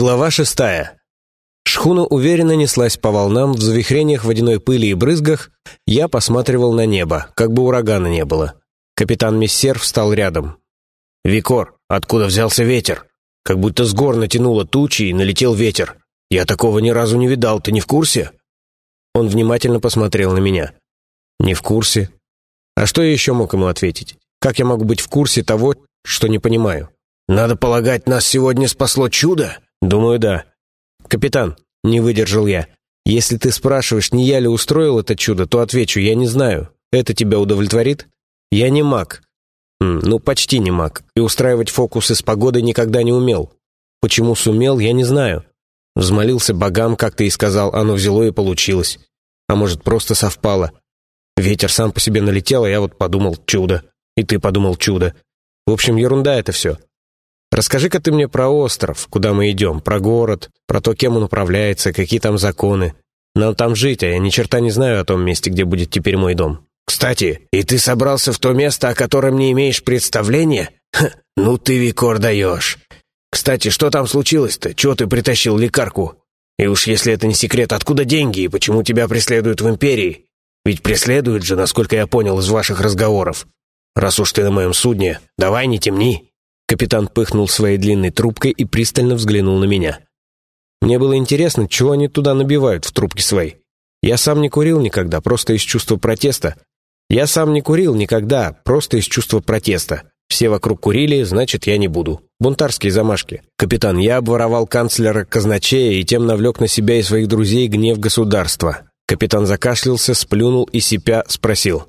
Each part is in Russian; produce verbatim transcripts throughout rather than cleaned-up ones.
Глава шестая. Шхуна уверенно неслась по волнам, в завихрениях водяной пыли и брызгах. Я посматривал на небо, как бы урагана не было. Капитан Мессер встал рядом. «Викор, откуда взялся ветер? Как будто с гор натянуло тучи и налетел ветер. Я такого ни разу не видал, ты не в курсе?» Он внимательно посмотрел на меня. «Не в курсе. А что я еще мог ему ответить? Как я могу быть в курсе того, что не понимаю?» «Надо полагать, нас сегодня спасло чудо?» «Думаю, да». «Капитан», — не выдержал я, — «если ты спрашиваешь, не я ли устроил это чудо, то отвечу, я не знаю. Это тебя удовлетворит? Я не маг. М, ну, почти не маг. И устраивать фокусы с погодой никогда не умел. Почему сумел, я не знаю. Взмолился богам, как ты и сказал, оно взяло и получилось. А может, просто совпало. Ветер сам по себе налетел, а я вот подумал, чудо. И ты подумал, чудо. В общем, ерунда это все. Расскажи-ка ты мне про остров, куда мы идем, про город, про то, кем он управляется, какие там законы. Нам там жить, а я ни черта не знаю о том месте, где будет теперь мой дом». «Кстати, и ты собрался в то место, о котором не имеешь представления? Ха, ну ты, Викор, даешь. Кстати, что там случилось-то? Чего ты притащил лекарку? И уж если это не секрет, откуда деньги и почему тебя преследуют в Империи? Ведь преследуют же, насколько я понял из ваших разговоров. Раз уж ты на моем судне, давай не темни». Капитан пыхнул своей длинной трубкой и пристально взглянул на меня. Мне было интересно, чего они туда набивают в трубке своей. Я сам не курил никогда, просто из чувства протеста. Я сам не курил никогда, просто из чувства протеста. Все вокруг курили, значит, я не буду. Бунтарские замашки. «Капитан, я обворовал канцлера казначея и тем навлек на себя и своих друзей гнев государства». Капитан закашлялся, сплюнул и, сипя, спросил.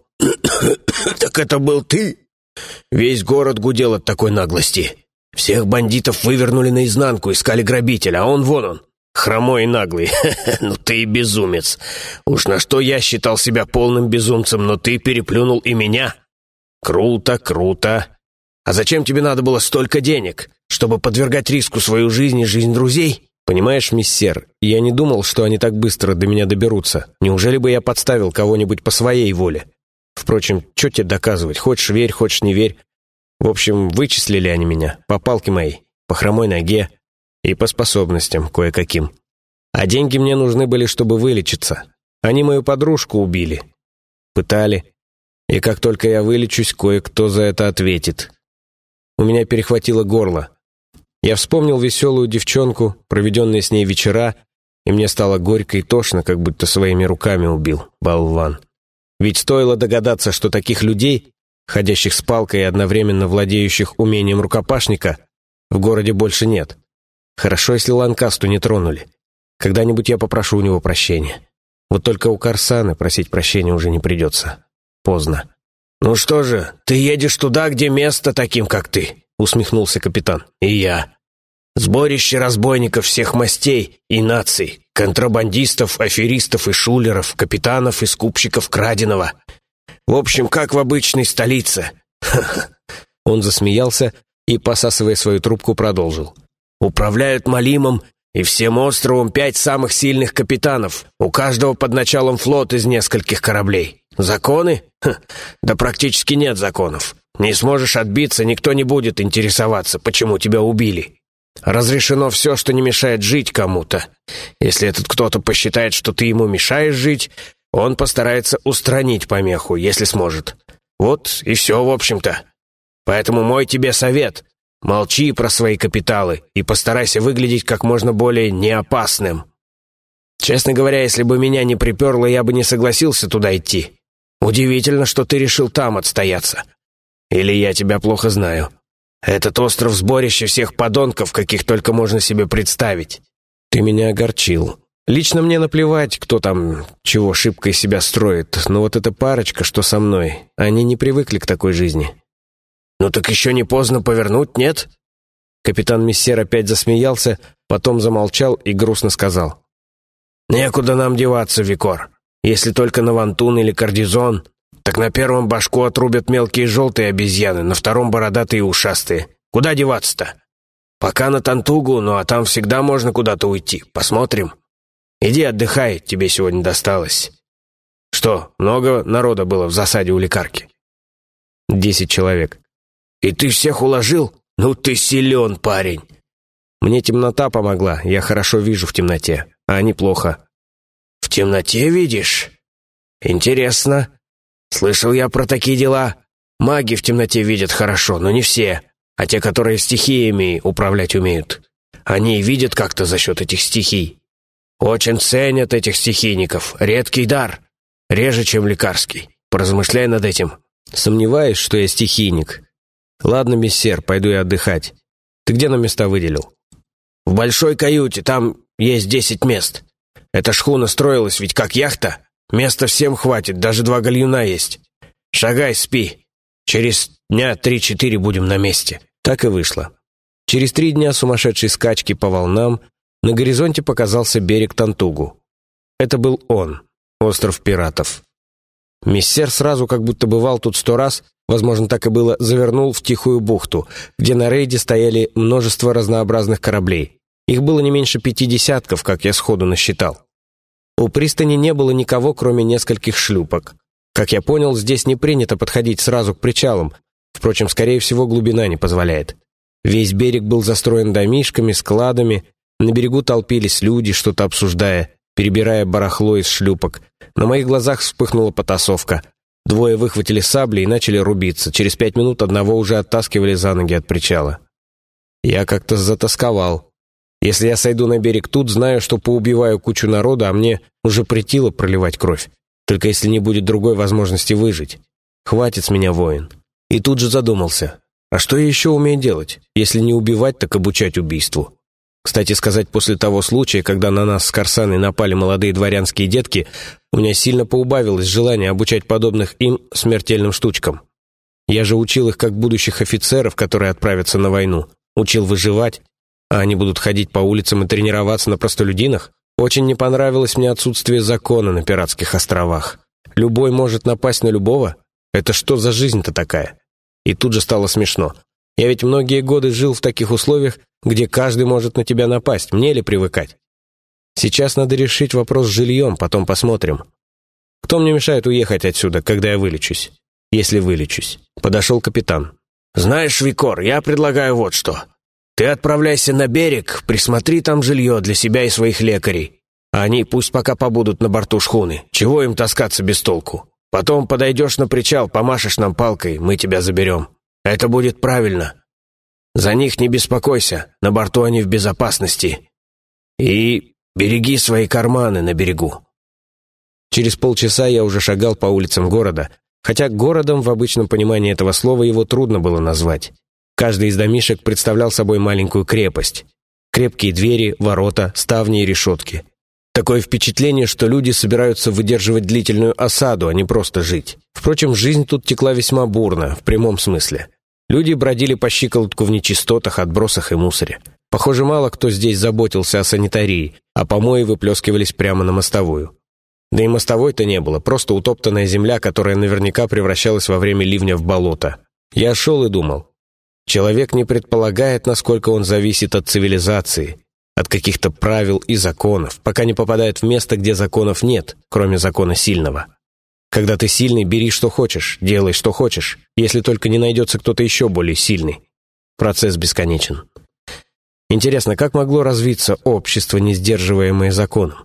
«Так это был ты?» Весь город гудел от такой наглости. Всех бандитов вывернули наизнанку, искали грабителя, а он вон он, хромой и наглый. Ну ты и безумец. Уж на что я считал себя полным безумцем, но ты переплюнул и меня. Круто, круто. А зачем тебе надо было столько денег? Чтобы подвергать риску свою жизнь и жизнь друзей? Понимаешь, миссер, я не думал, что они так быстро до меня доберутся. Неужели бы я подставил кого-нибудь по своей воле? Впрочем, что тебе доказывать? Хочешь верь, хочешь не верь. В общем, вычислили они меня, по палке моей, по хромой ноге и по способностям кое-каким. А деньги мне нужны были, чтобы вылечиться. Они мою подружку убили. Пытали. И как только я вылечусь, кое-кто за это ответит. У меня перехватило горло. Я вспомнил веселую девчонку, проведенные с ней вечера, и мне стало горько и тошно, как будто своими руками убил, болван. Ведь стоило догадаться, что таких людей, ходящих с палкой и одновременно владеющих умением рукопашника, в городе больше нет. Хорошо, если Ланкасту не тронули. Когда-нибудь я попрошу у него прощения. Вот только у Корсаны просить прощения уже не придется. Поздно. «Ну что же, ты едешь туда, где место таким, как ты», — усмехнулся капитан. «И я. Сборище разбойников всех мастей и наций, контрабандистов, аферистов и шулеров, капитанов и скупщиков краденого. В общем, как в обычной столице». Он засмеялся и, посасывая свою трубку, продолжил. «Управляют Малимом и всем островом пять самых сильных капитанов, у каждого под началом флот из нескольких кораблей. Законы? Ха, да практически нет законов. Не сможешь отбиться, никто не будет интересоваться, почему тебя убили. Разрешено все, что не мешает жить кому-то. Если этот кто-то посчитает, что ты ему мешаешь жить, он постарается устранить помеху, если сможет. Вот и все, в общем-то. Поэтому мой тебе совет. Молчи про свои капиталы и постарайся выглядеть как можно более неопасным. Честно говоря, если бы меня не приперло, я бы не согласился туда идти. Удивительно, что ты решил там отстояться. Или я тебя плохо знаю. Этот остров — сборище всех подонков, каких только можно себе представить. Ты меня огорчил. Лично мне наплевать, кто там чего шибко из себя строит, но вот эта парочка, что со мной, они не привыкли к такой жизни». «Ну так еще не поздно повернуть, нет?» Капитан Мессер опять засмеялся, потом замолчал и грустно сказал. «Некуда нам деваться, Викор. Если только на Вантун или Кардизон, так на первом башку отрубят мелкие желтые обезьяны, на втором бородатые и ушастые. Куда деваться-то? Пока на Тантугу, ну а там всегда можно куда-то уйти. Посмотрим. Иди отдыхай, тебе сегодня досталось». «Что, много народа было в засаде у лекарки?» «Десять человек». «И ты всех уложил? Ну ты силен, парень. Мне темнота помогла, я хорошо вижу в темноте, а они плохо». «В темноте видишь? Интересно. Слышал я про такие дела. Маги в темноте видят хорошо, но не все, а те, которые стихиями управлять умеют. Они видят как-то за счет этих стихий. Очень ценят этих стихийников. Редкий дар. Реже, чем лекарский. Поразмышляй над этим». «Сомневаюсь, что я стихийник. Ладно, мессер, пойду я отдыхать. Ты где нам места выделил?» «В большой каюте, там есть десять мест. Эта шхуна строилась ведь как яхта. Места всем хватит, даже два гальюна есть. Шагай, спи. Через дня три-четыре будем на месте». Так и вышло. Через три дня сумасшедшей скачки по волнам на горизонте показался берег Тантугу. Это был он, остров пиратов. Мессер сразу, как будто бывал тут сто раз, возможно, так и было, завернул в тихую бухту, где на рейде стояли множество разнообразных кораблей. Их было не меньше пяти десятков, как я сходу насчитал. У пристани не было никого, кроме нескольких шлюпок. Как я понял, здесь не принято подходить сразу к причалам. Впрочем, скорее всего, глубина не позволяет. Весь берег был застроен домишками, складами. На берегу толпились люди, что-то обсуждая, перебирая барахло из шлюпок. На моих глазах вспыхнула потасовка. Двое выхватили сабли и начали рубиться. Через пять минут одного уже оттаскивали за ноги от причала. Я как-то затасковал. Если я сойду на берег тут, знаю, что поубиваю кучу народа, а мне уже претило проливать кровь. Только если не будет другой возможности выжить. Хватит с меня, воин. И тут же задумался. А что я еще умею делать? Если не убивать, так обучать убийству. Кстати сказать, после того случая, когда на нас с Корсаной напали молодые дворянские детки, у меня сильно поубавилось желание обучать подобных им смертельным штучкам. Я же учил их как будущих офицеров, которые отправятся на войну. Учил выживать, а они будут ходить по улицам и тренироваться на простолюдинах? Очень не понравилось мне отсутствие закона на пиратских островах. Любой может напасть на любого? Это что за жизнь-то такая? И тут же стало смешно. Я ведь многие годы жил в таких условиях, где каждый может на тебя напасть. Мне ли привыкать? Сейчас надо решить вопрос с жильем, потом посмотрим. Кто мне мешает уехать отсюда, когда я вылечусь? Если вылечусь. Подошел капитан. «Знаешь, Викор, я предлагаю вот что. Ты отправляйся на берег, присмотри там жилье для себя и своих лекарей. А они пусть пока побудут на борту шхуны. Чего им таскаться без толку? Потом подойдешь на причал, помашешь нам палкой, мы тебя заберем. Это будет правильно. За них не беспокойся, на борту они в безопасности. И береги свои карманы на берегу». Через полчаса я уже шагал по улицам города, хотя городом в обычном понимании этого слова его трудно было назвать. Каждый из домишек представлял собой маленькую крепость. Крепкие двери, ворота, ставни и решетки. Такое впечатление, что люди собираются выдерживать длительную осаду, а не просто жить. Впрочем, жизнь тут текла весьма бурно, в прямом смысле. Люди бродили по щиколотку в нечистотах, отбросах и мусоре. Похоже, мало кто здесь заботился о санитарии, а помои выплескивались прямо на мостовую. Да и мостовой-то не было, просто утоптанная земля, которая наверняка превращалась во время ливня в болото. Я шел и думал. Человек не предполагает, насколько он зависит от цивилизации, от каких-то правил и законов, пока не попадает в место, где законов нет, кроме закона сильного. Когда ты сильный, бери что хочешь, делай что хочешь, если только не найдется кто-то еще более сильный. Процесс бесконечен. Интересно, как могло развиться общество, не сдерживаемое законом?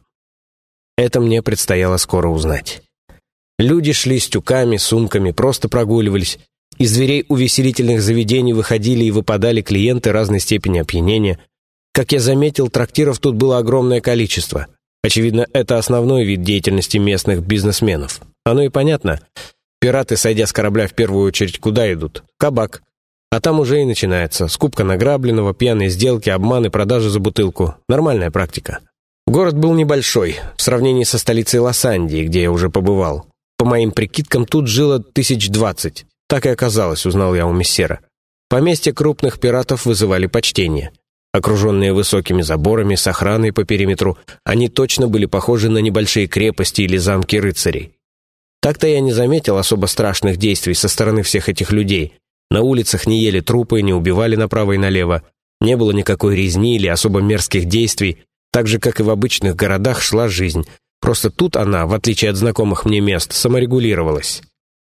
Это мне предстояло скоро узнать. Люди шли с тюками, сумками, просто прогуливались. Из дверей увеселительных заведений выходили и выпадали клиенты разной степени опьянения. Как я заметил, трактиров тут было огромное количество. Очевидно, это основной вид деятельности местных бизнесменов. Оно и понятно. Пираты, сойдя с корабля, в первую очередь куда идут? Кабак. А там уже и начинается. Скупка награбленного, пьяные сделки, обманы, продажи за бутылку. Нормальная практика. Город был небольшой, в сравнении со столицей Лос-Андии, где я уже побывал. По моим прикидкам, тут жило тысяч двадцать. Так и оказалось, узнал я у мессера. Поместья крупных пиратов вызывали почтение. Окруженные высокими заборами с охраной по периметру, они точно были похожи на небольшие крепости или замки рыцарей. Так-то я не заметил особо страшных действий со стороны всех этих людей. На улицах не ели трупы, не убивали направо и налево. Не было никакой резни или особо мерзких действий. Так же, как и в обычных городах, шла жизнь. Просто тут она, в отличие от знакомых мне мест, саморегулировалась.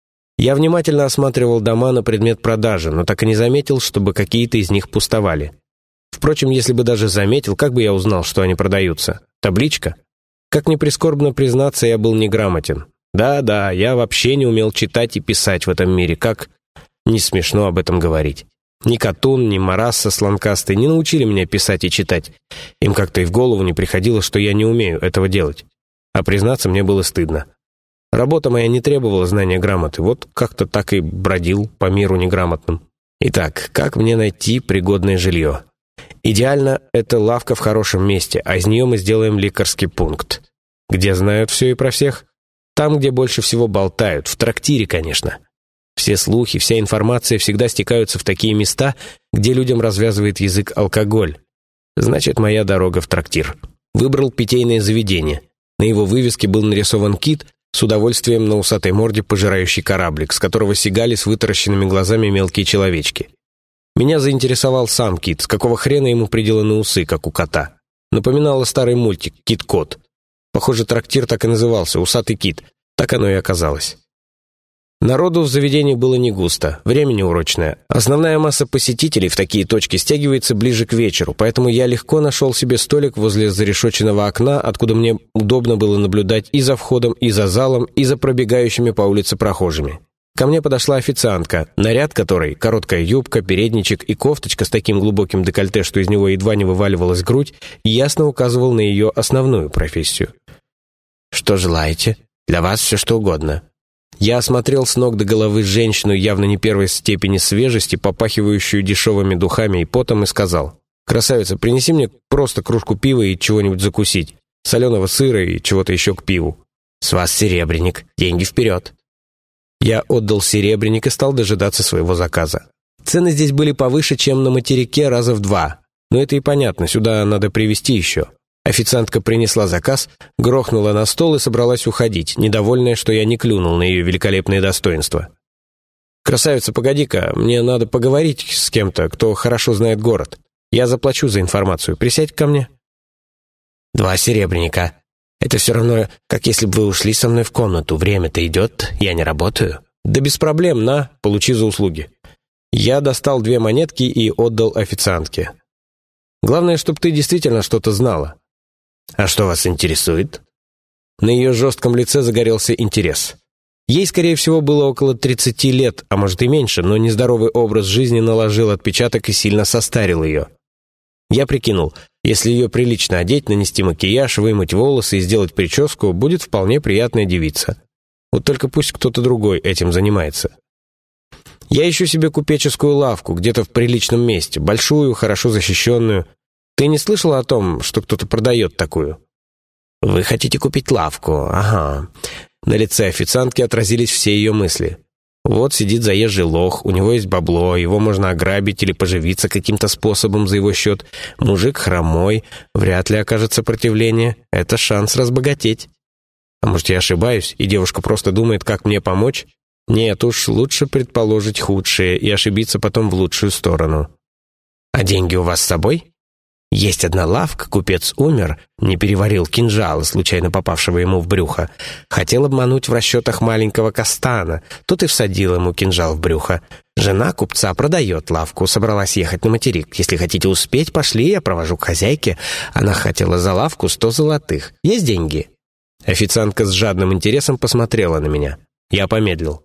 Я внимательно осматривал дома на предмет продажи, но так и не заметил, чтобы какие-то из них пустовали. Впрочем, если бы даже заметил, как бы я узнал, что они продаются? Табличка? Как ни прискорбно признаться, я был неграмотен. Да-да, я вообще не умел читать и писать в этом мире, как... Не смешно об этом говорить. Ни Катун, ни Марасса слонкастый не научили меня писать и читать. Им как-то и в голову не приходило, что я не умею этого делать. А признаться, мне было стыдно. Работа моя не требовала знания грамоты, вот как-то так и бродил по миру неграмотным. Итак, как мне найти пригодное жилье? Идеально — это лавка в хорошем месте, а из нее мы сделаем лекарский пункт. Где знают все и про всех? Там, где больше всего болтают, в трактире, конечно. Все слухи, вся информация всегда стекаются в такие места, где людям развязывает язык алкоголь. Значит, моя дорога в трактир. Выбрал питейное заведение. На его вывеске был нарисован кит, с удовольствием на усатой морде пожирающий кораблик, с которого сигали с вытаращенными глазами мелкие человечки. Меня заинтересовал сам кит, с какого хрена ему приделаны усы, как у кота. Напоминало старый мультик «Кит-кот». Похоже, трактир так и назывался «Усатый кит». Так оно и оказалось. Народу в заведении было не густо, время неурочное. Основная масса посетителей в такие точки стягивается ближе к вечеру, поэтому я легко нашел себе столик возле зарешоченного окна, откуда мне удобно было наблюдать и за входом, и за залом, и за пробегающими по улице прохожими. Ко мне подошла официантка, наряд которой, короткая юбка, передничек и кофточка с таким глубоким декольте, что из него едва не вываливалась грудь, ясно указывал на ее основную профессию. «Что желаете? Для вас все что угодно». Я осмотрел с ног до головы женщину явно не первой степени свежести, попахивающую дешевыми духами и потом, и сказал: «Красавица, принеси мне просто кружку пива и чего-нибудь закусить, соленого сыра и чего-то еще к пиву». «С вас серебряник, деньги вперед». Я отдал серебряник и стал дожидаться своего заказа. Цены здесь были повыше, чем на материке, раза в два. Но это и понятно, сюда надо привезти еще. Официантка принесла заказ, грохнула на стол и собралась уходить, недовольная, что я не клюнул на ее великолепные достоинства. «Красавица, погоди-ка, мне надо поговорить с кем-то, кто хорошо знает город. Я заплачу за информацию. Присядь ко мне». «Два серебряника. Это все равно, как если бы вы ушли со мной в комнату. Время-то идет, я не работаю». «Да без проблем, на, получи за услуги». Я достал две монетки и отдал официантке. «Главное, чтобы ты действительно что-то знала». «А что вас интересует?» На ее жестком лице загорелся интерес. Ей, скорее всего, было около тридцати лет, а может и меньше, но нездоровый образ жизни наложил отпечаток и сильно состарил ее. Я прикинул, если ее прилично одеть, нанести макияж, вымыть волосы и сделать прическу, будет вполне приятная девица. Вот только пусть кто-то другой этим занимается. Я ищу себе купеческую лавку, где-то в приличном месте, большую, хорошо защищенную. Ты не слышала о том, что кто-то продает такую?» «Вы хотите купить лавку? Ага». На лице официантки отразились все ее мысли. Вот сидит заезжий лох, у него есть бабло, его можно ограбить или поживиться каким-то способом за его счет. Мужик хромой, вряд ли окажет сопротивление. Это шанс разбогатеть. А может, я ошибаюсь, и девушка просто думает, как мне помочь? Нет уж, лучше предположить худшее и ошибиться потом в лучшую сторону. «А деньги у вас с собой?» «Есть одна лавка, купец умер, не переварил кинжала, случайно попавшего ему в брюхо. Хотел обмануть в расчетах маленького Кастана, тот и всадил ему кинжал в брюхо. Жена купца продает лавку, собралась ехать на материк. Если хотите успеть, пошли, я провожу к хозяйке. Она хотела за лавку сто золотых. Есть деньги?» Официантка с жадным интересом посмотрела на меня. Я помедлил.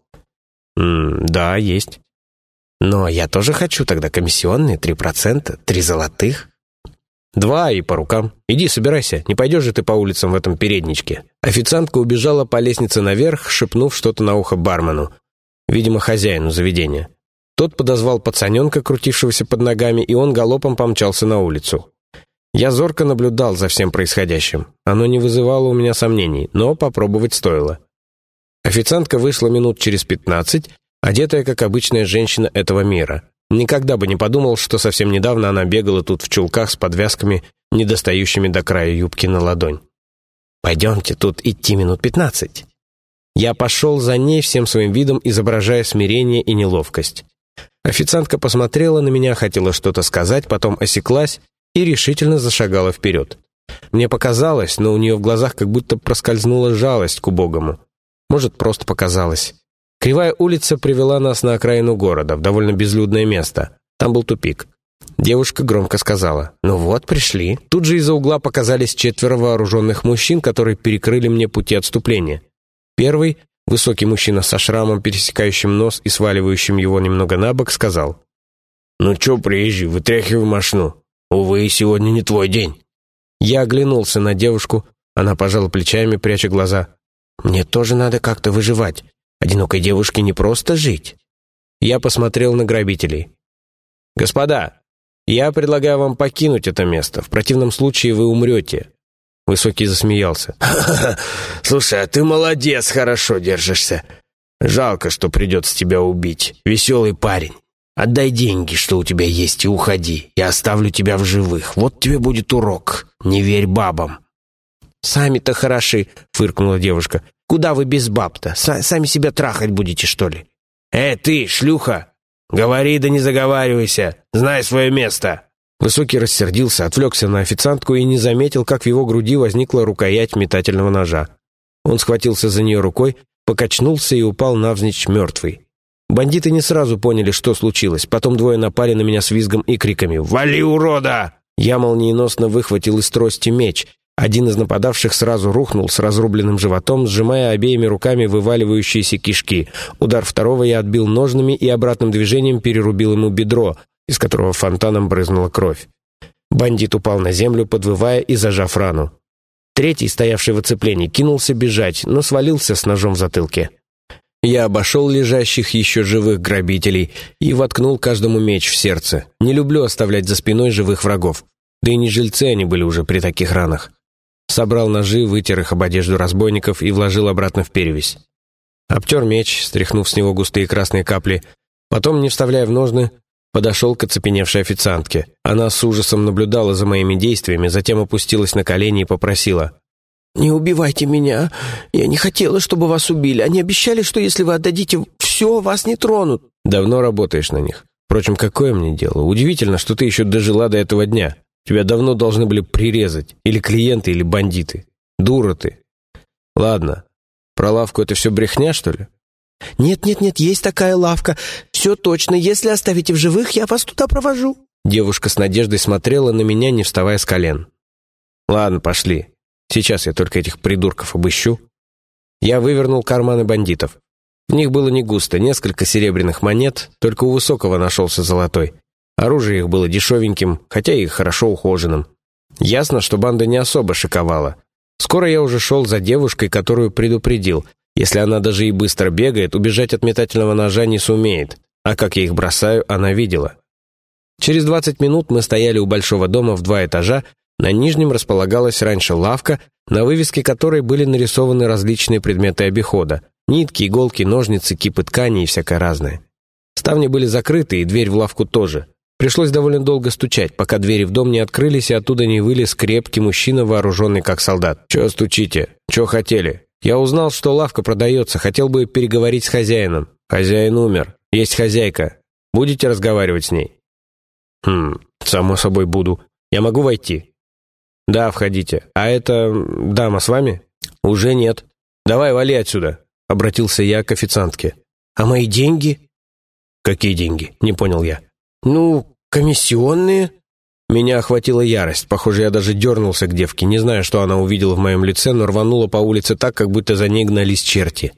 «М, да, есть». «Но я тоже хочу тогда комиссионные, три процента, три золотых». «Два и по рукам. Иди, собирайся, не пойдешь же ты по улицам в этом передничке». Официантка убежала по лестнице наверх, шепнув что-то на ухо бармену, видимо, хозяину заведения. Тот подозвал пацаненка, крутившегося под ногами, и он галопом помчался на улицу. Я зорко наблюдал за всем происходящим. Оно не вызывало у меня сомнений, но попробовать стоило. Официантка вышла минут через пятнадцать, одетая, как обычная женщина этого мира. Никогда бы не подумал, что совсем недавно она бегала тут в чулках с подвязками, не достающими до края юбки на ладонь. «Пойдемте, тут идти минут пятнадцать». Я пошел за ней всем своим видом, изображая смирение и неловкость. Официантка посмотрела на меня, хотела что-то сказать, потом осеклась и решительно зашагала вперед. Мне показалось, но у нее в глазах как будто проскользнула жалость к убогому. Может, просто показалось. Кривая улица привела нас на окраину города, в довольно безлюдное место. Там был тупик. Девушка громко сказала: «Ну вот, пришли». Тут же из-за угла показались четверо вооруженных мужчин, которые перекрыли мне пути отступления. Первый, высокий мужчина со шрамом, пересекающим нос и сваливающим его немного на бок, сказал: «Ну чё, приезжий, вытряхивай мошну. Увы, сегодня не твой день». Я оглянулся на девушку, она пожала плечами, пряча глаза. «Мне тоже надо как-то выживать. Одинокой девушке не просто жить». Я посмотрел на грабителей. «Господа, я предлагаю вам покинуть это место. В противном случае вы умрете». Высокий засмеялся. «Ха-ха-ха! Слушай, а ты молодец, хорошо держишься. Жалко, что придется тебя убить. Веселый парень. Отдай деньги, что у тебя есть, и уходи. Я оставлю тебя в живых. Вот тебе будет урок. Не верь бабам». «Сами-то хороши», — фыркнула девушка. «Куда вы без баб-то? Сами себя трахать будете, что ли?» «Эй, ты, шлюха! Говори да не заговаривайся. Знай свое место». Высокий рассердился, отвлекся на официантку и не заметил, как в его груди возникла рукоять метательного ножа. Он схватился за нее рукой, покачнулся и упал навзничь мертвый. Бандиты не сразу поняли, что случилось. Потом двое напали на меня с визгом и криками: «Вали, урода!» Я молниеносно выхватил из трости меч. Один из нападавших сразу рухнул с разрубленным животом, сжимая обеими руками вываливающиеся кишки. Удар второго я отбил ножными и обратным движением перерубил ему бедро, из которого фонтаном брызнула кровь. Бандит упал на землю, подвывая и зажав рану. Третий, стоявший в оцеплении, кинулся бежать, но свалился с ножом в затылке. Я обошел лежащих еще живых грабителей и воткнул каждому меч в сердце. Не люблю оставлять за спиной живых врагов. Да и не жильцы они были уже при таких ранах. Собрал ножи, вытер их об одежду разбойников и вложил обратно в перевязь. Обтер меч, стряхнув с него густые красные капли. Потом, не вставляя в ножны, подошел к оцепеневшей официантке. Она с ужасом наблюдала за моими действиями, затем опустилась на колени и попросила: «Не убивайте меня. Я не хотела, чтобы вас убили. Они обещали, что если вы отдадите все, вас не тронут». «Давно работаешь на них. Впрочем, какое мне дело? Удивительно, что ты еще дожила до этого дня. Тебя давно должны были прирезать. Или клиенты, или бандиты. Дура ты. Ладно. Про лавку это все брехня, что ли?» «Нет-нет-нет, есть такая лавка. Все точно. Если оставите в живых, я вас туда провожу». Девушка с надеждой смотрела на меня, не вставая с колен. «Ладно, пошли. Сейчас я только этих придурков обыщу». Я вывернул карманы бандитов. В них было не густо, несколько серебряных монет, только у Высокого нашелся золотой. Оружие их было дешевеньким, хотя и хорошо ухоженным. Ясно, что банда не особо шиковала. Скоро я уже шел за девушкой, которую предупредил. Если она даже и быстро бегает, убежать от метательного ножа не сумеет. А как я их бросаю, она видела. Через двадцать минут мы стояли у большого дома в два этажа. На нижнем располагалась раньше лавка, на вывеске которой были нарисованы различные предметы обихода. Нитки, иголки, ножницы, кипы ткани и всякое разное. Ставни были закрыты, и дверь в лавку тоже. Пришлось довольно долго стучать, пока двери в дом не открылись, и оттуда не вылез крепкий мужчина, вооруженный как солдат. «Чё стучите? Чё хотели?» Я узнал, что лавка продается, хотел бы переговорить с хозяином. Хозяин умер. Есть хозяйка. Будете разговаривать с ней? Хм, само собой буду. Я могу войти? Да, входите. А эта дама с вами? Уже нет. Давай, вали отсюда, обратился я к официантке. А мои деньги? Какие деньги? Не понял я. Ну, комиссионные. Меня охватила ярость. Похоже, я даже дернулся к девке. Не знаю, что она увидела в моем лице, но рванула по улице так, как будто за ней гнались черти.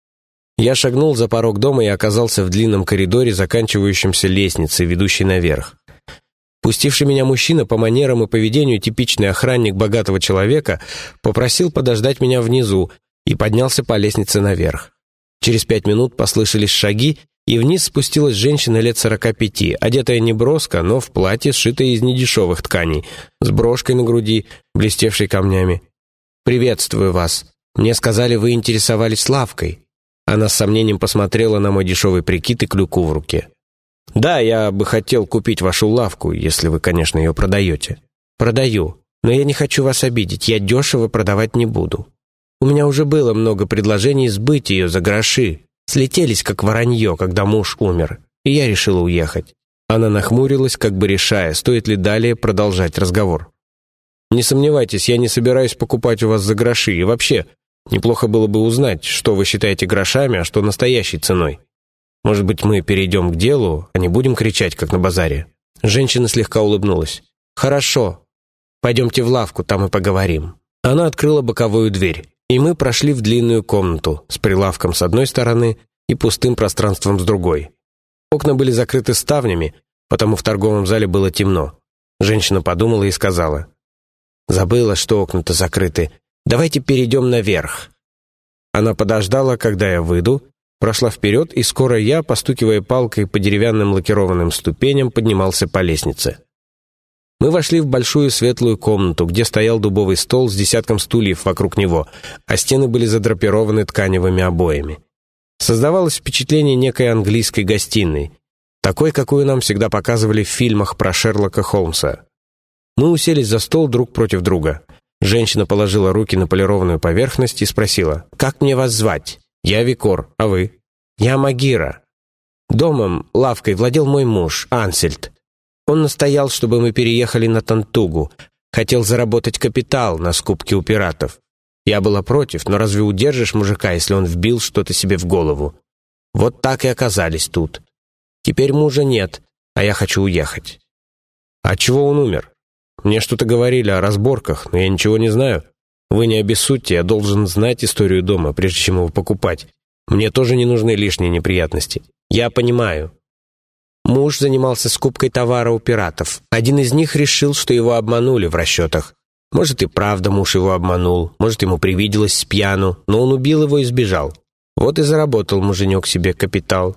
Я шагнул за порог дома и оказался в длинном коридоре, заканчивающемся лестницей, ведущей наверх. Пустивший меня мужчина, по манерам и поведению типичный охранник богатого человека, попросил подождать меня внизу и поднялся по лестнице наверх. Через пять минут послышались шаги, и вниз спустилась женщина лет сорока пяти, одетая неброско, но в платье, сшитое из недешевых тканей, с брошкой на груди, блестевшей камнями. «Приветствую вас. Мне сказали, вы интересовались лавкой». Она с сомнением посмотрела на мой дешевый прикид и клюку в руке. «Да, я бы хотел купить вашу лавку, если вы, конечно, ее продаете». «Продаю, но я не хочу вас обидеть, я дешево продавать не буду. У меня уже было много предложений сбыть ее за гроши. Слетелись, как воронье, когда муж умер, и я решила уехать». Она нахмурилась, как бы решая, стоит ли далее продолжать разговор. «Не сомневайтесь, я не собираюсь покупать у вас за гроши, и вообще, неплохо было бы узнать, что вы считаете грошами, а что настоящей ценой. Может быть, мы перейдем к делу, а не будем кричать, как на базаре». Женщина слегка улыбнулась. «Хорошо. Пойдемте в лавку, там и поговорим». Она открыла боковую дверь, и мы прошли в длинную комнату с прилавком с одной стороны и пустым пространством с другой. Окна были закрыты ставнями, потому в торговом зале было темно. Женщина подумала и сказала: «Забыла, что окна-то закрыты. Давайте перейдем наверх». Она подождала, когда я выйду, прошла вперед, и скоро я, постукивая палкой по деревянным лакированным ступеням, поднимался по лестнице. Мы вошли в большую светлую комнату, где стоял дубовый стол с десятком стульев вокруг него, а стены были задрапированы тканевыми обоями. Создавалось впечатление некой английской гостиной, такой, какую нам всегда показывали в фильмах про Шерлока Холмса. Мы уселись за стол друг против друга. Женщина положила руки на полированную поверхность и спросила: «Как мне вас звать?» «Я Викор, а вы?» «Я Магира. Домом, лавкой владел мой муж, Ансельд. Он настоял, чтобы мы переехали на Тантугу. Хотел заработать капитал на скупке у пиратов. Я была против, но разве удержишь мужика, если он вбил что-то себе в голову? Вот так и оказались тут. Теперь мужа нет, а я хочу уехать». «А чего он умер? Мне что-то говорили о разборках, но я ничего не знаю. Вы не обессудьте, я должен знать историю дома, прежде чем его покупать. Мне тоже не нужны лишние неприятности». «Я понимаю». Муж занимался скупкой товара у пиратов. Один из них решил, что его обманули в расчетах. Может, и правда муж его обманул, может, ему привиделось с пьяну, но он убил его и сбежал. Вот и заработал муженек себе капитал.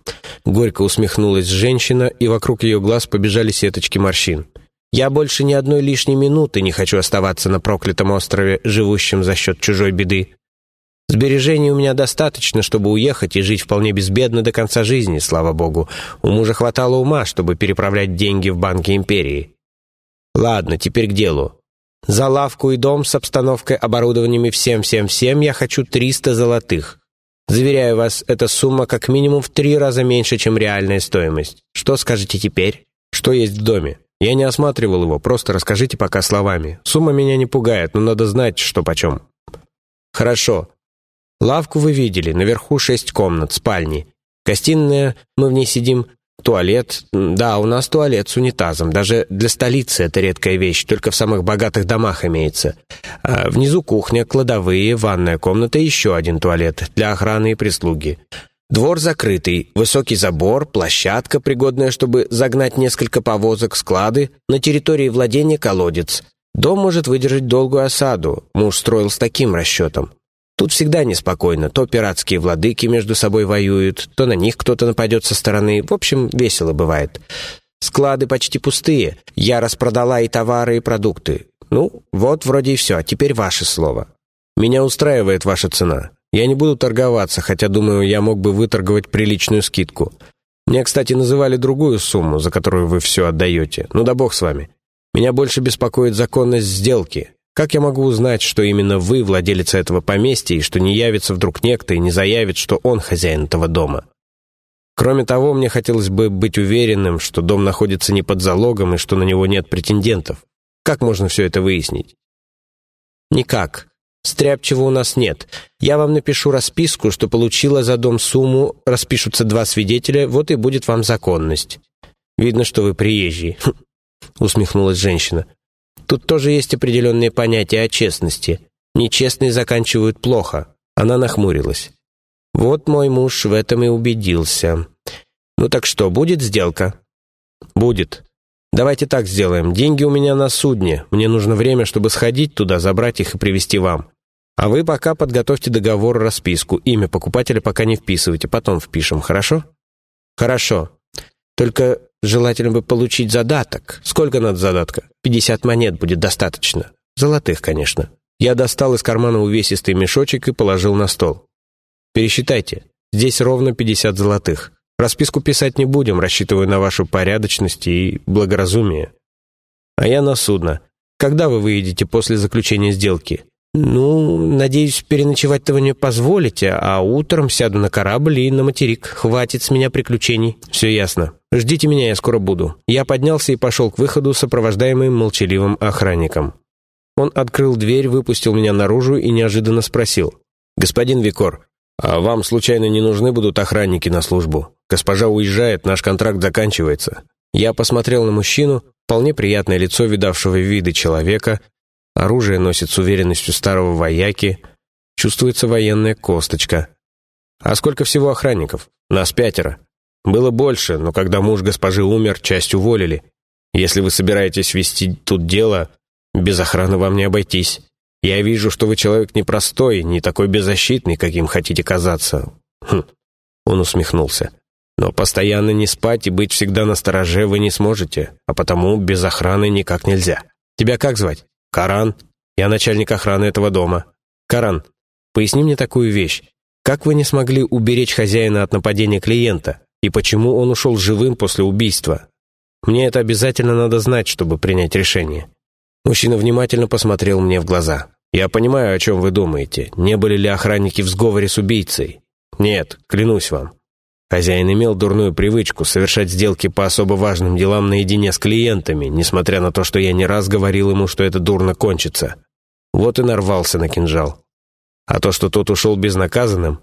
Горько усмехнулась женщина, и вокруг ее глаз побежали сеточки морщин. «Я больше ни одной лишней минуты не хочу оставаться на проклятом острове, живущем за счет чужой беды. Сбережений у меня достаточно, чтобы уехать и жить вполне безбедно до конца жизни, слава богу. У мужа хватало ума, чтобы переправлять деньги в банки империи. Ладно, теперь к делу. За лавку и дом с обстановкой, оборудованием и всем-всем-всем я хочу триста золотых. Заверяю вас, эта сумма как минимум в три раза меньше, чем реальная стоимость. Что скажете теперь? Что есть в доме? Я не осматривал его, просто расскажите пока словами. Сумма меня не пугает, но надо знать, что почем». «Хорошо. Лавку вы видели, наверху шесть комнат, спальни. Гостиная, мы в ней сидим, туалет. Да, у нас туалет с унитазом. Даже для столицы это редкая вещь, только в самых богатых домах имеется. А внизу кухня, кладовые, ванная комната и еще один туалет для охраны и прислуги. Двор закрытый, высокий забор, площадка, пригодная, чтобы загнать несколько повозок, склады. На территории владения колодец. Дом может выдержать долгую осаду. Муж строил с таким расчетом. Тут всегда неспокойно. То пиратские владыки между собой воюют, то на них кто-то нападет со стороны. В общем, весело бывает. Склады почти пустые. Я распродала и товары, и продукты. Ну, вот вроде и все. А теперь ваше слово. Меня устраивает ваша цена. Я не буду торговаться, хотя, думаю, я мог бы выторговать приличную скидку. Мне, кстати, называли другую сумму, за которую вы все отдаете. Ну да бог с вами. Меня больше беспокоит законность сделки. Как я могу узнать, что именно вы владелец этого поместья, и что не явится вдруг некто и не заявит, что он хозяин этого дома? Кроме того, мне хотелось бы быть уверенным, что дом находится не под залогом и что на него нет претендентов. Как можно все это выяснить?» «Никак. Стряпчего у нас нет. Я вам напишу расписку, что получила за дом сумму, распишутся два свидетеля, вот и будет вам законность. Видно, что вы приезжий», — усмехнулась женщина. «Тут тоже есть определенные понятия о честности. Нечестные заканчивают плохо». Она нахмурилась. «Вот мой муж в этом и убедился. Ну так что, будет сделка?» «Будет. Давайте так сделаем. Деньги у меня на судне. Мне нужно время, чтобы сходить туда, забрать их и привезти вам. А вы пока подготовьте договор, расписку. Имя покупателя пока не вписывайте, потом впишем, хорошо?» «Хорошо. Только желательно бы получить задаток. Сколько надо задатка?» «Пятьдесят монет будет достаточно. Золотых, конечно». Я достал из кармана увесистый мешочек и положил на стол. «Пересчитайте. Здесь ровно пятьдесят золотых. Расписку писать не будем, рассчитываю на вашу порядочность и благоразумие. А я на судно. Когда вы выедете после заключения сделки?» «Ну, надеюсь, переночевать-то вы не позволите, а утром сяду на корабль и на материк. Хватит с меня приключений». «Все ясно. Ждите меня, я скоро буду». Я поднялся и пошел к выходу, сопровождаемый молчаливым охранником. Он открыл дверь, выпустил меня наружу и неожиданно спросил: «Господин Викор, а вам случайно не нужны будут охранники на службу? Госпожа уезжает, наш контракт заканчивается». Я посмотрел на мужчину, вполне приятное лицо видавшего виды человека, оружие носит с уверенностью старого вояки, чувствуется военная косточка. А сколько всего охранников? Нас пятеро. Было больше, но когда муж госпожи умер, часть уволили. Если вы собираетесь вести тут дело, без охраны вам не обойтись. Я вижу, что вы человек непростой, не такой беззащитный, каким хотите казаться. Хм. Он усмехнулся. Но постоянно не спать и быть всегда настороже вы не сможете, а потому без охраны никак нельзя. Тебя как звать? Каран. Я начальник охраны этого дома. Каран, поясни мне такую вещь. Как вы не смогли уберечь хозяина от нападения клиента? И почему он ушел живым после убийства? Мне это обязательно надо знать, чтобы принять решение. Мужчина внимательно посмотрел мне в глаза. Я понимаю, о чем вы думаете. Не были ли охранники в сговоре с убийцей? Нет, клянусь вам. Хозяин имел дурную привычку совершать сделки по особо важным делам наедине с клиентами, несмотря на то, что я не раз говорил ему, что это дурно кончится. Вот и нарвался на кинжал. А то, что тот ушел безнаказанным,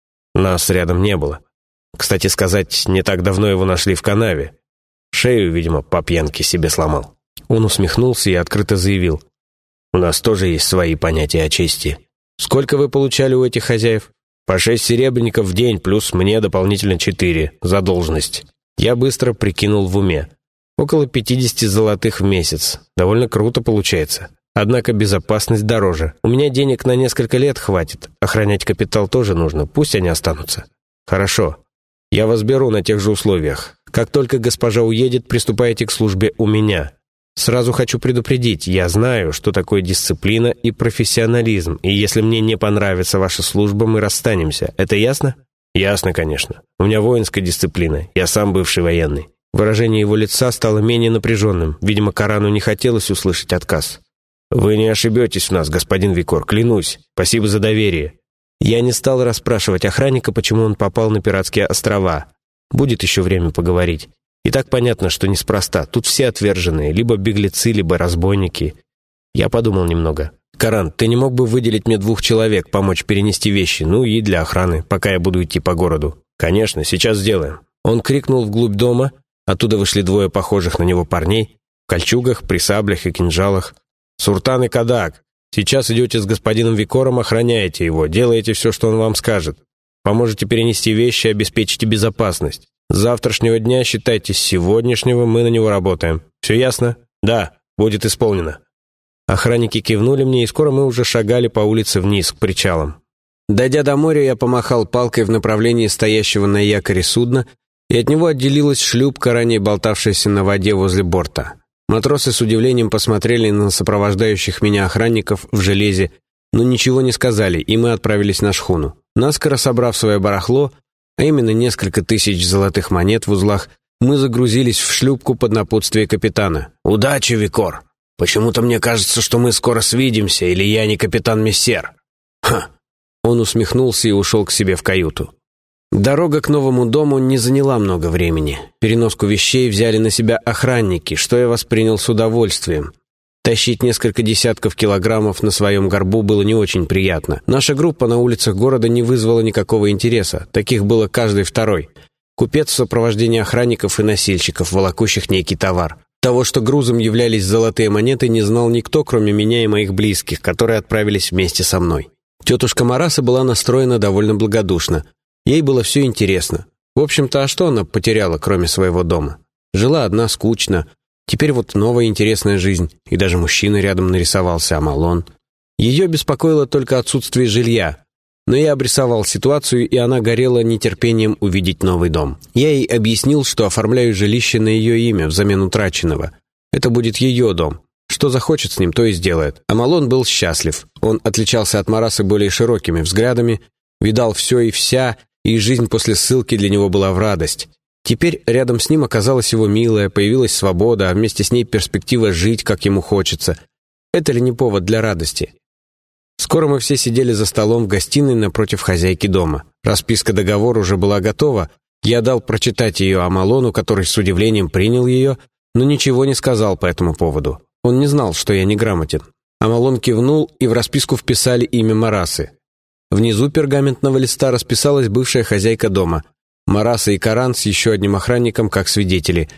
нас рядом не было. Кстати сказать, не так давно его нашли в канаве. Шею, видимо, по пьянке себе сломал. Он усмехнулся и открыто заявил. У нас тоже есть свои понятия о чести. Сколько вы получали у этих хозяев? По шесть серебряников в день, плюс мне дополнительно четыре за должность. Я быстро прикинул в уме. Около пятидесяти золотых в месяц. Довольно круто получается. Однако безопасность дороже. У меня денег на несколько лет хватит. Охранять капитал тоже нужно. Пусть они останутся. Хорошо. Я вас беру на тех же условиях. Как только госпожа уедет, приступайте к службе у меня. Сразу хочу предупредить, я знаю, что такое дисциплина и профессионализм, и если мне не понравится ваша служба, мы расстанемся. Это ясно? Ясно, конечно. У меня воинская дисциплина, я сам бывший военный. Выражение его лица стало менее напряженным. Видимо, Карану не хотелось услышать отказ. Вы не ошибетесь в нас, господин Викор, клянусь. Спасибо за доверие. Я не стал расспрашивать охранника, почему он попал на пиратские острова. Будет еще время поговорить. И так понятно, что неспроста. Тут все отверженные, либо беглецы, либо разбойники. Я подумал немного. «Каран, ты не мог бы выделить мне двух человек, помочь перенести вещи, ну и для охраны, пока я буду идти по городу?» «Конечно, сейчас сделаем». Он крикнул вглубь дома. Оттуда вышли двое похожих на него парней, в кольчугах, при саблях и кинжалах. «Суртан и Кадак, сейчас идете с господином Викором, охраняете его, делаете все, что он вам скажет. Поможете перенести вещи, обеспечите безопасность. С завтрашнего дня, считайте, с сегодняшнего мы на него работаем. Все ясно? Да, будет исполнено». Охранники кивнули мне, и скоро мы уже шагали по улице вниз, к причалам. Дойдя до моря, я помахал палкой в направлении стоящего на якоре судна, и от него отделилась шлюпка, ранее болтавшаяся на воде возле борта. Матросы с удивлением посмотрели на сопровождающих меня охранников в железе, но ничего не сказали, и мы отправились на шхуну. Наскоро собрав свое барахло, а именно несколько тысяч золотых монет в узлах, мы загрузились в шлюпку под напутствие капитана. «Удачи, Викор! Почему-то мне кажется, что мы скоро свидимся, или я не капитан Мессер». «Ха!» Он усмехнулся и ушел к себе в каюту. Дорога к новому дому не заняла много времени. Переноску вещей взяли на себя охранники, что я воспринял с удовольствием. Тащить несколько десятков килограммов на своем горбу было не очень приятно. Наша группа на улицах города не вызвала никакого интереса. Таких было каждый второй. Купец в сопровождении охранников и носильщиков, волокущих некий товар. Того, что грузом являлись золотые монеты, не знал никто, кроме меня и моих близких, которые отправились вместе со мной. Тетушка Мараса была настроена довольно благодушно. Ей было все интересно. В общем-то, а что она потеряла, кроме своего дома? Жила одна скучно. Теперь вот новая интересная жизнь. И даже мужчина рядом нарисовался, Амалон. Ее беспокоило только отсутствие жилья. Но я обрисовал ситуацию, и она горела нетерпением увидеть новый дом. Я ей объяснил, что оформляю жилище на ее имя взамен утраченного. Это будет ее дом. Что захочет с ним, то и сделает. Амалон был счастлив. Он отличался от Марасы более широкими взглядами, видал все и вся, и жизнь после ссылки для него была в радость. Теперь рядом с ним оказалась его милая, появилась свобода, а вместе с ней перспектива жить, как ему хочется. Это ли не повод для радости? Скоро мы все сидели за столом в гостиной напротив хозяйки дома. Расписка договора уже была готова. Я дал прочитать ее Амалону, который с удивлением принял ее, но ничего не сказал по этому поводу. Он не знал, что я неграмотен. Амалон кивнул, и в расписку вписали имя Марасы. Внизу пергаментного листа расписалась бывшая хозяйка дома. Мараса и Каран с еще одним охранником как свидетели.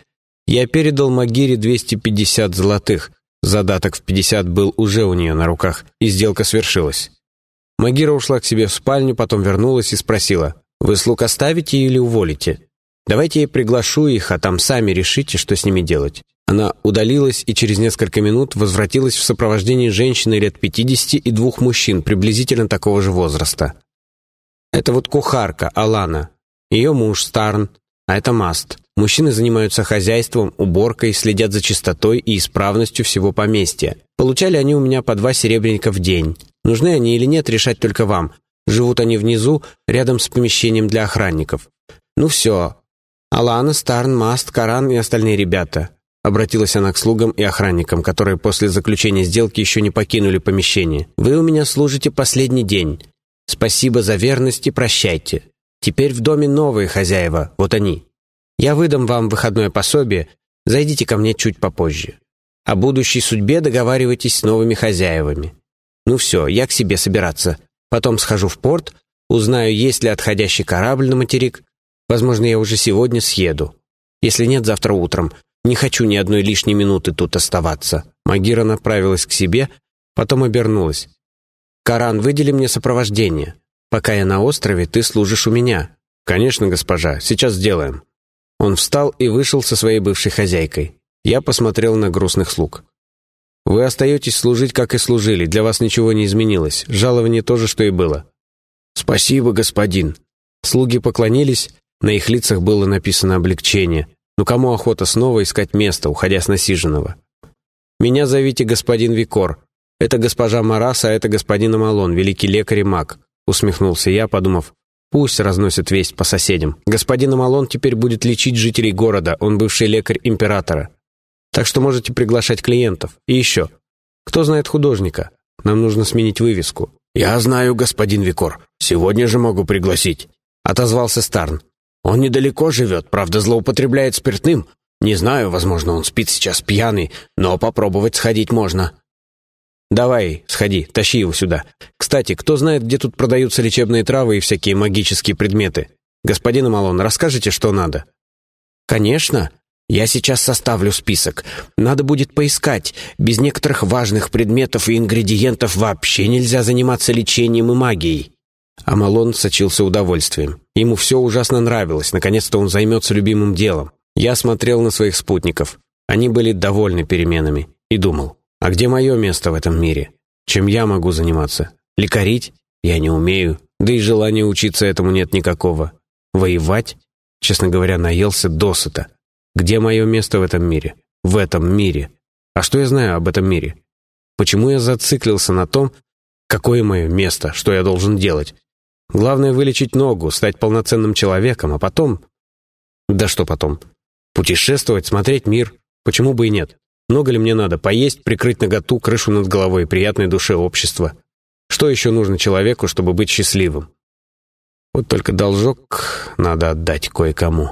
Я передал Магире двести пятьдесят золотых. Задаток в пятьдесят был уже у нее на руках, и сделка свершилась. Магира ушла к себе в спальню, потом вернулась и спросила: «Вы слуг оставите или уволите? Давайте я приглашу их, а там сами решите, что с ними делать». Она удалилась и через несколько минут возвратилась в сопровождении женщины лет пятидесяти и двух мужчин приблизительно такого же возраста. Это вот кухарка, Алана, ее муж Старн, а это Маст. Мужчины занимаются хозяйством, уборкой, следят за чистотой и исправностью всего поместья. Получали они у меня по два серебряника в день. Нужны они или нет, решать только вам. Живут они внизу, рядом с помещением для охранников. Ну все. Алана, Старн, Маст, Каран и остальные ребята. Обратилась она к слугам и охранникам, которые после заключения сделки еще не покинули помещение. «Вы у меня служите последний день. Спасибо за верность и прощайте. Теперь в доме новые хозяева, вот они. Я выдам вам выходное пособие, зайдите ко мне чуть попозже. О будущей судьбе договаривайтесь с новыми хозяевами. Ну все, я к себе собираться. Потом схожу в порт, узнаю, есть ли отходящий корабль на материк. Возможно, я уже сегодня съеду. Если нет, завтра утром. Не хочу ни одной лишней минуты тут оставаться». Магира направилась к себе, потом обернулась. «Каран, выдели мне сопровождение. Пока я на острове, ты служишь у меня». «Конечно, госпожа, сейчас сделаем». Он встал и вышел со своей бывшей хозяйкой. Я посмотрел на грустных слуг. «Вы остаетесь служить, как и служили, для вас ничего не изменилось. Жалование то же, что и было». «Спасибо, господин». Слуги поклонились, на их лицах было написано облегчение. Ну кому охота снова искать место, уходя с насиженного? «Меня зовите господин Викор. Это госпожа Марас, а это господин Амалон, великий лекарь и маг», усмехнулся я, подумав, пусть разносят весть по соседям. Господин Амалон теперь будет лечить жителей города, он бывший лекарь императора. Так что можете приглашать клиентов. И еще, кто знает художника? Нам нужно сменить вывеску». «Я знаю, господин Викор. Сегодня же могу пригласить», отозвался Старн. «Он недалеко живет, правда, злоупотребляет спиртным. Не знаю, возможно, он спит сейчас пьяный, но попробовать сходить можно». «Давай, сходи, тащи его сюда. Кстати, кто знает, где тут продаются лечебные травы и всякие магические предметы? Господин Амалон, расскажите, что надо?» «Конечно. Я сейчас составлю список. Надо будет поискать. Без некоторых важных предметов и ингредиентов вообще нельзя заниматься лечением и магией». Амалон сочился удовольствием. Ему все ужасно нравилось, наконец-то он займется любимым делом. Я смотрел на своих спутников. Они были довольны переменами. И думал, а где мое место в этом мире? Чем я могу заниматься? Лекарить? Я не умею. Да и желания учиться этому нет никакого. Воевать? Честно говоря, наелся досыта. Где мое место в этом мире? В этом мире. А что я знаю об этом мире? Почему я зациклился на том, какое мое место, что я должен делать? Главное вылечить ногу, стать полноценным человеком, а потом... Да что потом? Путешествовать, смотреть мир. Почему бы и нет? Много ли мне надо? Поесть, прикрыть наготу, крышу над головой и приятной душе общества. Что еще нужно человеку, чтобы быть счастливым? Вот только должок надо отдать кое-кому.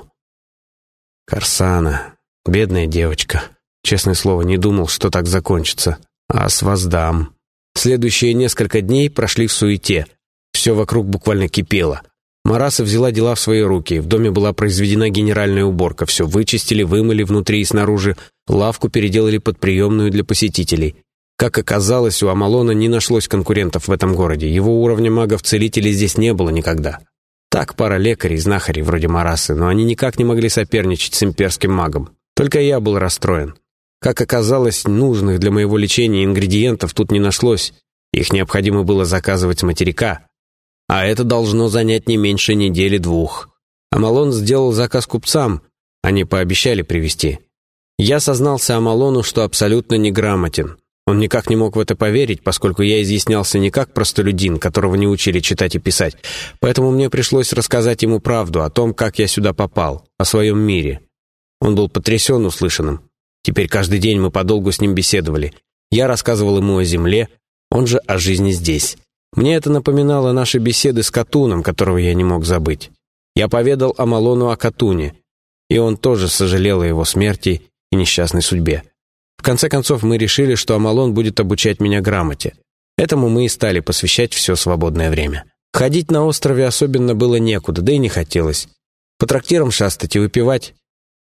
Карсана, бедная девочка. Честное слово, не думал, что так закончится. А с воздам. Следующие несколько дней прошли в суете. Все вокруг буквально кипело. Мараса взяла дела в свои руки. В доме была произведена генеральная уборка. Все вычистили, вымыли внутри и снаружи. Лавку переделали под приемную для посетителей. Как оказалось, у Амалона не нашлось конкурентов в этом городе. Его уровня магов-целителей здесь не было никогда. Так, пара лекарей, знахарей вроде Марасы, но они никак не могли соперничать с имперским магом. Только я был расстроен. Как оказалось, нужных для моего лечения ингредиентов тут не нашлось. Их необходимо было заказывать с материка. А это должно занять не меньше недели-двух. Амалон сделал заказ купцам, они пообещали привезти. Я сознался Амалону, что абсолютно неграмотен. Он никак не мог в это поверить, поскольку я изъяснялся не как простолюдин, которого не учили читать и писать. Поэтому мне пришлось рассказать ему правду о том, как я сюда попал, о своем мире. Он был потрясен услышанным. Теперь каждый день мы подолгу с ним беседовали. Я рассказывал ему о земле, он же о жизни здесь. Мне это напоминало наши беседы с Катуном, которого я не мог забыть. Я поведал Амалону о Катуне, и он тоже сожалел о его смерти и несчастной судьбе. В конце концов, мы решили, что Амалон будет обучать меня грамоте. Этому мы и стали посвящать все свободное время. Ходить на острове особенно было некуда, да и не хотелось. По трактирам шастать и выпивать.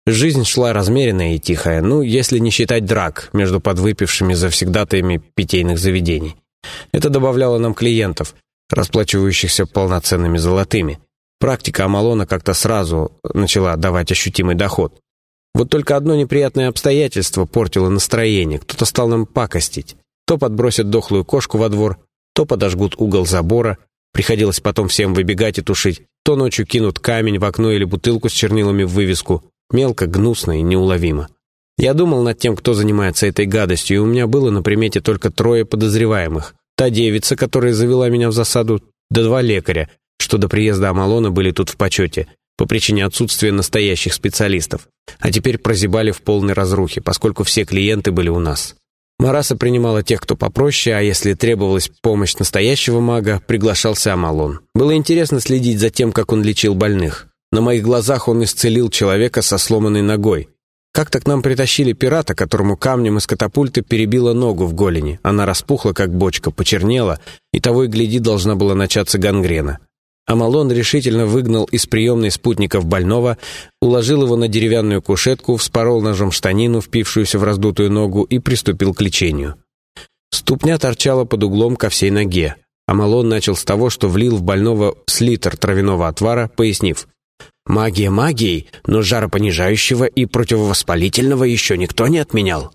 Жизнь шла размеренная и тихая, ну, если не считать драк между подвыпившими завсегдатаями питейных заведений. Это добавляло нам клиентов, расплачивающихся полноценными золотыми. Практика Амалона как-то сразу начала давать ощутимый доход. Вот только одно неприятное обстоятельство портило настроение. Кто-то стал нам пакостить. То подбросят дохлую кошку во двор, то подожгут угол забора. Приходилось потом всем выбегать и тушить. То ночью кинут камень в окно или бутылку с чернилами в вывеску. Мелко, гнусно и неуловимо. Я думал над тем, кто занимается этой гадостью, и у меня было на примете только трое подозреваемых. Та девица, которая завела меня в засаду, да два лекаря, что до приезда Амалона были тут в почете, по причине отсутствия настоящих специалистов, а теперь прозябали в полной разрухе, поскольку все клиенты были у нас. Мараса принимала тех, кто попроще, а если требовалась помощь настоящего мага, приглашался Амалон. Было интересно следить за тем, как он лечил больных. На моих глазах он исцелил человека со сломанной ногой. Как-то к нам притащили пирата, которому камнем из катапульты перебило ногу в голени. Она распухла, как бочка, почернела, и того и гляди должна была начаться гангрена. Амалон решительно выгнал из приемной спутников больного, уложил его на деревянную кушетку, вспорол ножом штанину, впившуюся в раздутую ногу, и приступил к лечению. Ступня торчала под углом ко всей ноге. Амалон начал с того, что влил в больного слитр травяного отвара, пояснив: «Магия магией, но жаропонижающего и противовоспалительного еще никто не отменял».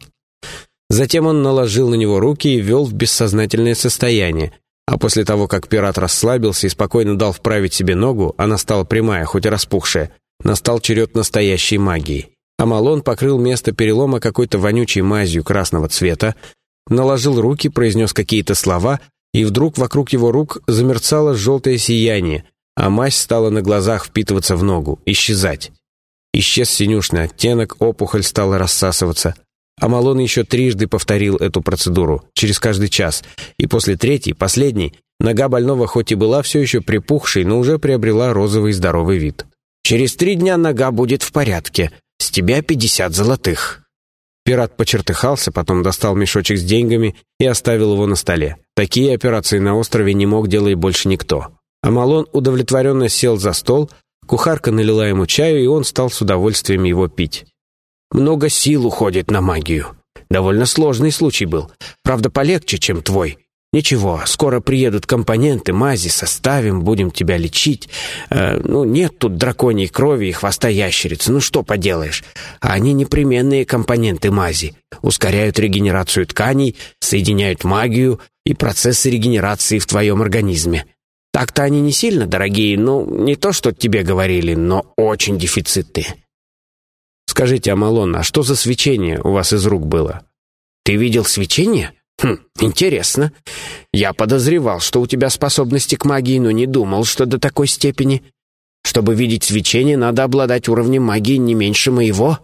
Затем он наложил на него руки и ввел в бессознательное состояние, а после того, как пират расслабился и спокойно дал вправить себе ногу, она стала прямая, хоть и распухшая, настал черед настоящей магии. Амалон покрыл место перелома какой-то вонючей мазью красного цвета, наложил руки, произнес какие-то слова, и вдруг вокруг его рук замерцало желтое сияние, а мазь стала на глазах впитываться в ногу, исчезать. Исчез синюшный оттенок, опухоль стала рассасываться. Амалон еще трижды повторил эту процедуру, через каждый час, и после третьей, последней, нога больного хоть и была все еще припухшей, но уже приобрела розовый здоровый вид. «Через три дня нога будет в порядке, с тебя пятьдесят золотых». Пират почертыхался, потом достал мешочек с деньгами и оставил его на столе. Такие операции на острове не мог делать больше никто. Амалон удовлетворенно сел за стол, кухарка налила ему чаю, и он стал с удовольствием его пить. «Много сил уходит на магию. Довольно сложный случай был. Правда, полегче, чем твой. Ничего, скоро приедут компоненты, мази, составим, будем тебя лечить. Э, ну, нет тут драконьей крови и хвоста ящерицы, ну что поделаешь. А они непременные компоненты мази. Ускоряют регенерацию тканей, соединяют магию и процессы регенерации в твоем организме. Так-то они не сильно дорогие, ну, не то, что тебе говорили, но очень дефицитные». «Скажите, Амалон, а что за свечение у вас из рук было?» «Ты видел свечение? Хм, интересно. Я подозревал, что у тебя способности к магии, но не думал, что до такой степени. Чтобы видеть свечение, надо обладать уровнем магии не меньше моего.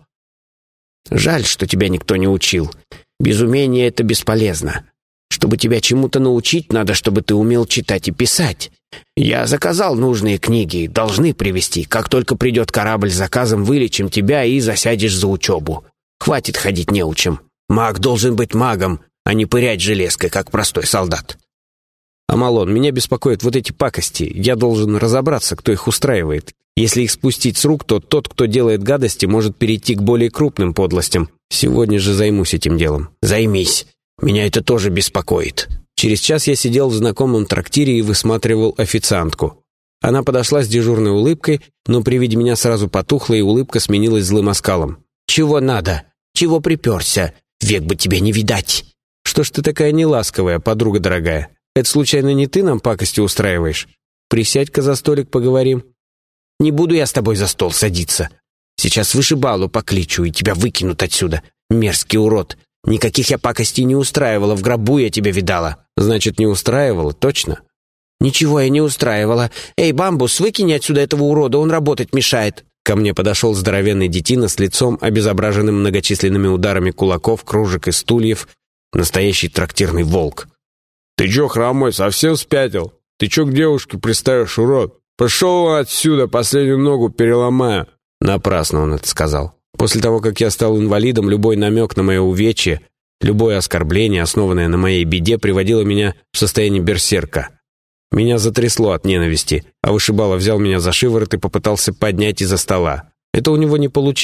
Жаль, что тебя никто не учил. Без умения это бесполезно. Чтобы тебя чему-то научить, надо, чтобы ты умел читать и писать. Я заказал нужные книги, должны привезти. Как только придет корабль с заказом, вылечим тебя и засядешь за учебу. Хватит ходить неучим. Маг должен быть магом, а не пырять железкой, как простой солдат». «Амалон, меня беспокоят вот эти пакости. Я должен разобраться, кто их устраивает. Если их спустить с рук, то тот, кто делает гадости, может перейти к более крупным подлостям. Сегодня же займусь этим делом». «Займись. Меня это тоже беспокоит». Через час я сидел в знакомом трактире и высматривал официантку. Она подошла с дежурной улыбкой, но при виде меня сразу потухла, и улыбка сменилась злым оскалом. «Чего надо? Чего приперся? Век бы тебя не видать!» «Что ж ты такая неласковая, подруга дорогая? Это случайно не ты нам пакости устраиваешь? Присядь-ка за столик, поговорим». «Не буду я с тобой за стол садиться. Сейчас вышибалу покличу, и тебя выкинут отсюда. Мерзкий урод. Никаких я пакостей не устраивала, в гробу я тебя видала». «Значит, не устраивала, точно?» «Ничего я не устраивала. Эй, Бамбус, выкини отсюда этого урода, он работать мешает». Ко мне подошел здоровенный детина с лицом, обезображенным многочисленными ударами кулаков, кружек и стульев. Настоящий трактирный волк. «Ты чё, хромой, совсем спятил? Ты чё к девушке пристаешь, урод? Пошел вон отсюда, последнюю ногу переломаю». Напрасно он это сказал. После того, как я стал инвалидом, любой намек на мое увечье, любое оскорбление, основанное на моей беде, приводило меня в состояние берсерка. Меня затрясло от ненависти, а вышибала взял меня за шиворот и попытался поднять из-за стола. Это у него не получилось,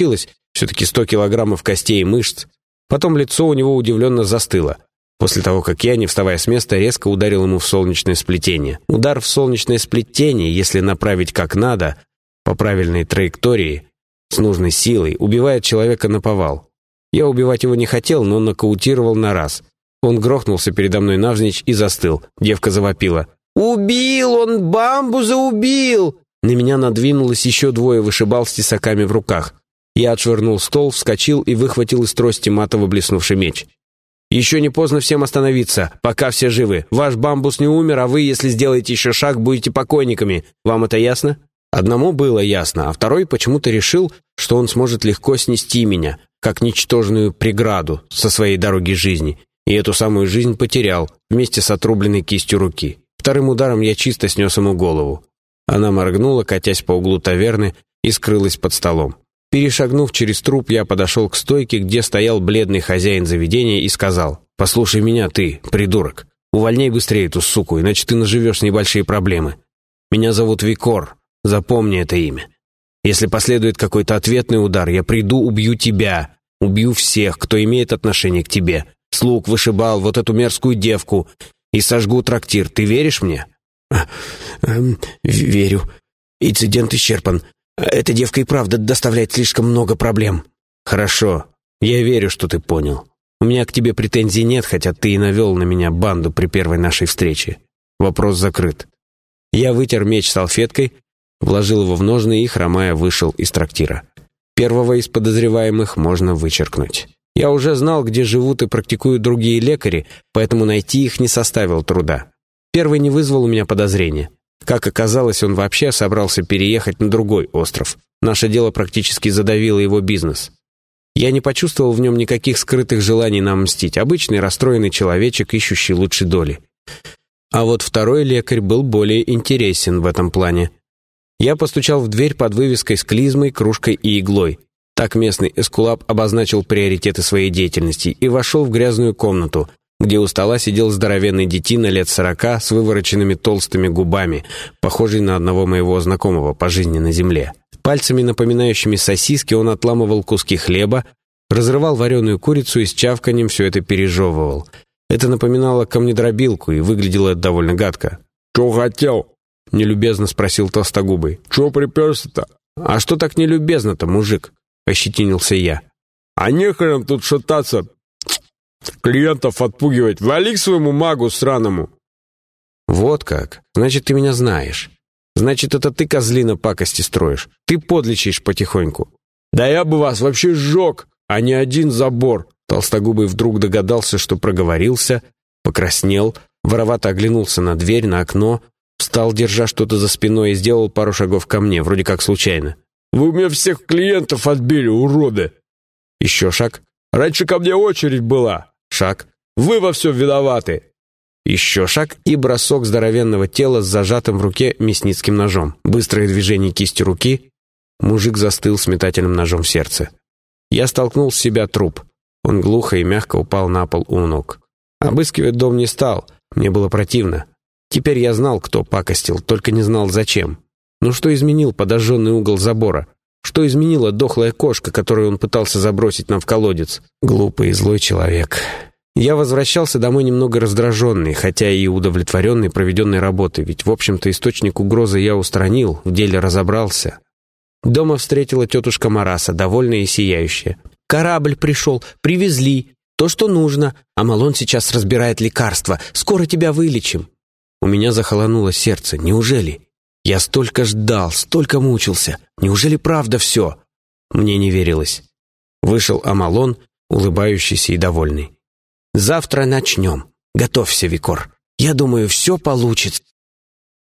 Все-таки сто килограммов костей и мышц. Потом лицо у него удивленно застыло. После того, как я, не вставая с места, резко ударил ему в солнечное сплетение. Удар в солнечное сплетение, если направить как надо, по правильной траектории, с нужной силой, убивает человека наповал. Я убивать его не хотел, но нокаутировал на раз. Он грохнулся передо мной навзничь и застыл. Девка завопила. «Убил! Он Бамбуза убил!» На меня надвинулось еще двое вышибал с тесаками в руках. Я отшвырнул стол, вскочил и выхватил из трости матово блеснувший меч. «Еще не поздно всем остановиться, пока все живы. Ваш Бамбус не умер, а вы, если сделаете еще шаг, будете покойниками. Вам это ясно?» Одному было ясно, а второй почему-то решил, что он сможет легко снести меня, как ничтожную преграду со своей дороги жизни, и эту самую жизнь потерял вместе с отрубленной кистью руки. Вторым ударом я чисто снес ему голову. Она моргнула, катясь по углу таверны, и скрылась под столом. Перешагнув через труп, я подошел к стойке, где стоял бледный хозяин заведения, и сказал: «Послушай меня, ты, придурок. Увольняй быстрее эту суку, иначе ты наживешь небольшие проблемы. Меня зовут Викор. Запомни это имя. Если последует какой-то ответный удар, я приду, убью тебя. Убью всех, кто имеет отношение к тебе. Слуг, вышибал, вот эту мерзкую девку. И сожгу трактир. Ты веришь мне?» «Верю. Инцидент исчерпан. Эта девка и правда доставляет слишком много проблем». «Хорошо. Я верю, что ты понял. У меня к тебе претензий нет, хотя ты и навел на меня банду при первой нашей встрече. Вопрос закрыт». Я вытер меч салфеткой, вложил его в ножны и, хромая, вышел из трактира. Первого из подозреваемых можно вычеркнуть. Я уже знал, где живут и практикуют другие лекари, поэтому найти их не составило труда. Первый не вызвал у меня подозрения. Как оказалось, он вообще собрался переехать на другой остров. Наше дело практически задавило его бизнес. Я не почувствовал в нем никаких скрытых желаний нам мстить. Обычный расстроенный человечек, ищущий лучшей доли. А вот второй лекарь был более интересен в этом плане. Я постучал в дверь под вывеской с клизмой, кружкой и иглой. Так местный эскулап обозначил приоритеты своей деятельности и вошел в грязную комнату, где у стола сидел здоровенный детина лет сорока с вывороченными толстыми губами, похожий на одного моего знакомого по жизни на земле. Пальцами, напоминающими сосиски, он отламывал куски хлеба, разрывал вареную курицу и с чавканьем все это пережевывал. Это напоминало камнедробилку и выглядело довольно гадко. «Чё хотел?» — нелюбезно спросил толстогубый. «Чё приперся-то?» «А что так нелюбезно-то, мужик?» — ощетинился я. «А нехрен тут шататься, клиентов отпугивать. Вали к своему магу сраному». «Вот как? Значит, ты меня знаешь. Значит, это ты, козлина, пакости строишь. Ты подлечишь потихоньку». «Да я бы вас вообще сжег, а не один забор». Толстогубый вдруг догадался, что проговорился, покраснел, воровато оглянулся на дверь, на окно, встал, держа что-то за спиной, и сделал пару шагов ко мне, вроде как случайно. «Вы у меня всех клиентов отбили, уроды!» Еще шаг. «Раньше ко мне очередь была!» Шаг. «Вы во всем виноваты!» Еще шаг и бросок здоровенного тела с зажатым в руке мясницким ножом. Быстрое движение кисти руки. Мужик застыл с метательным ножом в сердце. Я столкнул с себя труп. Он глухо и мягко упал на пол у ног. Обыскивать дом не стал. Мне было противно. Теперь я знал, кто пакостил, только не знал, зачем. Но что изменил подожженный угол забора? Что изменила дохлая кошка, которую он пытался забросить нам в колодец? Глупый и злой человек. Я возвращался домой немного раздраженный, хотя и удовлетворенный проведенной работой, ведь, в общем-то, источник угрозы я устранил, в деле разобрался. Дома встретила тетушка Мараса, довольная и сияющая. «Корабль пришел, привезли, то, что нужно, а Малон сейчас разбирает лекарства, скоро тебя вылечим». У меня захолонуло сердце. Неужели? Я столько ждал, столько мучился. Неужели правда все? Мне не верилось. Вышел Амалон, улыбающийся и довольный. «Завтра начнем. Готовься, Викор. Я думаю, все получится».